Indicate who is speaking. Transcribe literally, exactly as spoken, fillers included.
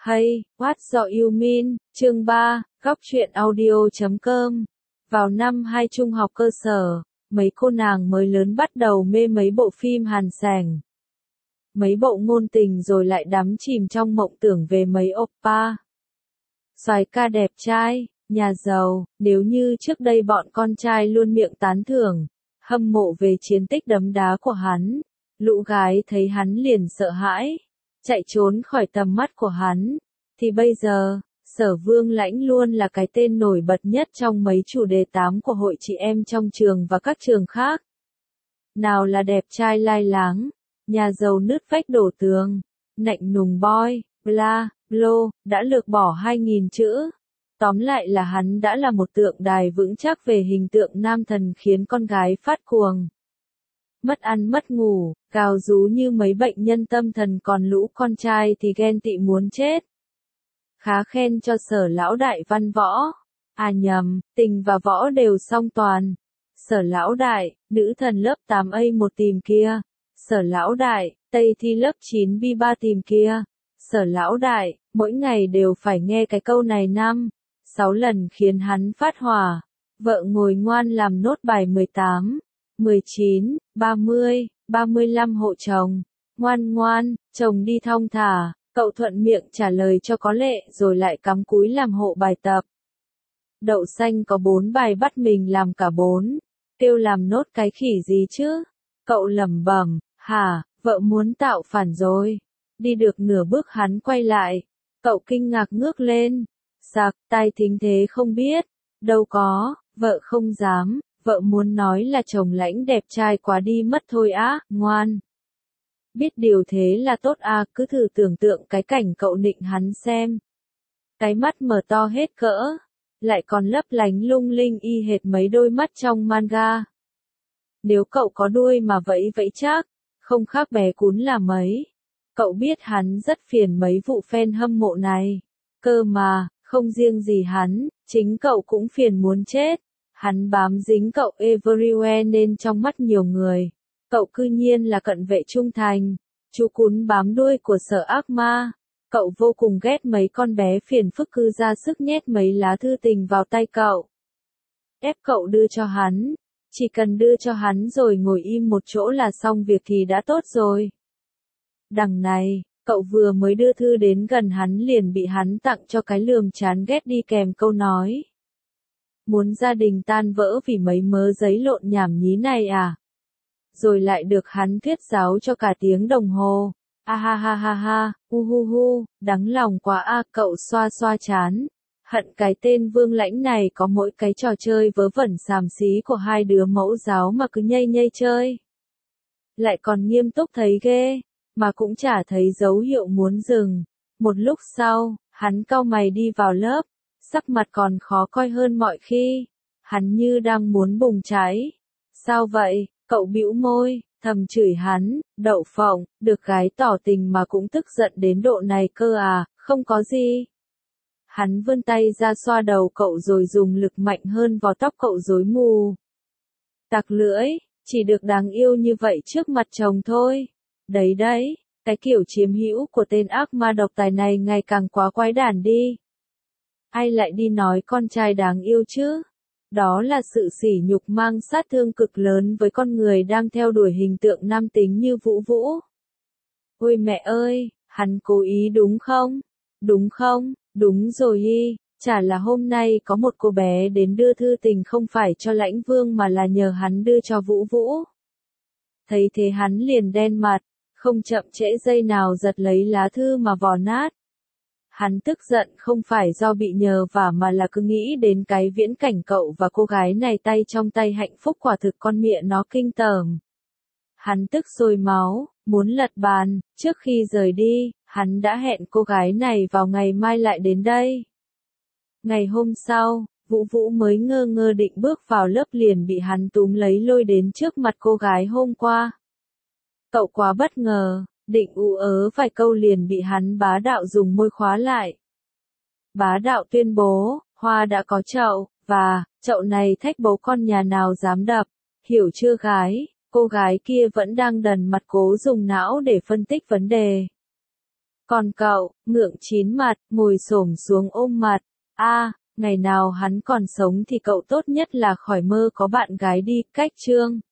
Speaker 1: Hey, what do you mean? Chương ba, góc truyện audio chấm com. Vào năm hai trung học cơ sở, mấy cô nàng mới lớn bắt đầu mê mấy bộ phim hàn sảnh. Mấy bộ ngôn tình rồi lại đắm chìm trong mộng tưởng về mấy oppa. Soái ca đẹp trai, nhà giàu, nếu như trước đây bọn con trai luôn miệng tán thưởng, hâm mộ về chiến tích đấm đá của hắn, lũ gái thấy hắn liền sợ hãi, chạy trốn khỏi tầm mắt của hắn, thì bây giờ, Sở Vương Lãnh luôn là cái tên nổi bật nhất trong mấy chủ đề tám của hội chị em trong trường và các trường khác. Nào là đẹp trai lai láng, nhà giàu nứt vách đổ tường, nạnh nùng boy, bla, blo, đã lược bỏ hai nghìn chữ. Tóm lại là hắn đã là một tượng đài vững chắc về hình tượng nam thần khiến con gái phát cuồng. Mất ăn mất ngủ, gào rú như mấy bệnh nhân tâm thần, còn lũ con trai thì ghen tị muốn chết. Khá khen cho Sở lão đại văn võ. À nhầm, tình và võ đều song toàn. Sở lão đại, nữ thần lớp tám A một tìm kia. Sở lão đại, Tây thi lớp chín B ba tìm kia. Sở lão đại, mỗi ngày đều phải nghe cái câu này năm, sáu lần khiến hắn phát hỏa. Vợ ngồi ngoan làm nốt bài mười tám, mười chín, ba mươi, ba mươi lăm hộ chồng. Ngoan ngoan, chồng đi thong thả. Cậu thuận miệng trả lời cho có lệ rồi lại cắm cúi làm hộ bài tập. Đậu xanh có bốn bài bắt mình làm cả bốn. Kêu làm nốt cái khỉ gì chứ? Cậu lẩm bẩm, hả, vợ muốn tạo phản rồi. Đi được nửa bước hắn quay lại. Cậu kinh ngạc ngước lên. Sặc, tai thính thế không biết. Đâu có, vợ không dám. Vợ muốn nói là chồng Lãnh đẹp trai quá đi mất thôi á, ngoan. Biết điều thế là tốt à, cứ thử tưởng tượng cái cảnh cậu nịnh hắn xem. Cái mắt mở to hết cỡ, lại còn lấp lánh lung linh y hệt mấy đôi mắt trong manga. Nếu cậu có đuôi mà vẫy vẫy chắc, không khác bé cún là mấy. Cậu biết hắn rất phiền mấy vụ fan hâm mộ này. Cơ mà, không riêng gì hắn, chính cậu cũng phiền muốn chết. Hắn bám dính cậu everywhere nên trong mắt nhiều người, cậu cư nhiên là cận vệ trung thành, chú cún bám đuôi của Sở ác ma. Cậu vô cùng ghét mấy con bé phiền phức cứ ra sức nhét mấy lá thư tình vào tay cậu. Ép cậu đưa cho hắn, chỉ cần đưa cho hắn rồi ngồi im một chỗ là xong việc thì đã tốt rồi. Đằng này, cậu vừa mới đưa thư đến gần hắn liền bị hắn tặng cho cái lườm chán ghét đi kèm câu nói. Muốn gia đình tan vỡ vì mấy mớ giấy lộn nhảm nhí này à? Rồi lại được hắn thuyết giáo cho cả tiếng đồng hồ. A ha ha ha ha, hu hu hu, đắng lòng quá a, cậu xoa xoa chán. Hận cái tên Vương Lãnh này có mỗi cái trò chơi vớ vẩn xàm xí của hai đứa mẫu giáo mà cứ nhây nhây chơi. Lại còn nghiêm túc thấy ghê, mà cũng chả thấy dấu hiệu muốn dừng. Một lúc sau, hắn cau mày đi vào lớp, sắc mặt còn khó coi hơn mọi khi. Hắn như đang muốn bùng cháy. Sao vậy? Cậu bĩu môi, thầm chửi hắn, đậu phộng, được gái tỏ tình mà cũng tức giận đến độ này cơ à, không có gì. Hắn vươn tay ra xoa đầu cậu rồi dùng lực mạnh hơn vào tóc cậu rối mù. Tặc lưỡi, chỉ được đáng yêu như vậy trước mặt chồng thôi. Đấy đấy, cái kiểu chiếm hữu của tên ác ma độc tài này ngày càng quá quái đản đi. Ai lại đi nói con trai đáng yêu chứ? Đó là sự sỉ nhục mang sát thương cực lớn với con người đang theo đuổi hình tượng nam tính như Vũ Vũ. Ôi mẹ ơi, hắn cố ý đúng không? Đúng không? Đúng rồi y, chả là hôm nay có một cô bé đến đưa thư tình không phải cho Lãnh Vương mà là nhờ hắn đưa cho Vũ Vũ. Thấy thế hắn liền đen mặt, không chậm trễ giây nào giật lấy lá thư mà vò nát. Hắn tức giận không phải do bị nhờ vả mà là cứ nghĩ đến cái viễn cảnh cậu và cô gái này tay trong tay hạnh phúc, quả thực con mẹ nó kinh tởm. Hắn tức sôi máu, muốn lật bàn, trước khi rời đi, hắn đã hẹn cô gái này vào ngày mai lại đến đây. Ngày hôm sau, Vũ Vũ mới ngơ ngơ định bước vào lớp liền bị hắn túm lấy lôi đến trước mặt cô gái hôm qua. Cậu quá bất ngờ. Định ú ớ vài câu liền bị hắn bá đạo dùng môi khóa lại. Bá đạo tuyên bố, hoa đã có chậu, và, chậu này thách bố con nhà nào dám đập, hiểu chưa gái, cô gái kia vẫn đang đần mặt cố dùng não để phân tích vấn đề. Còn cậu, ngượng chín mặt, ngồi xổm xuống ôm mặt. A, ngày nào hắn còn sống thì cậu tốt nhất là khỏi mơ có bạn gái đi, cách Trương.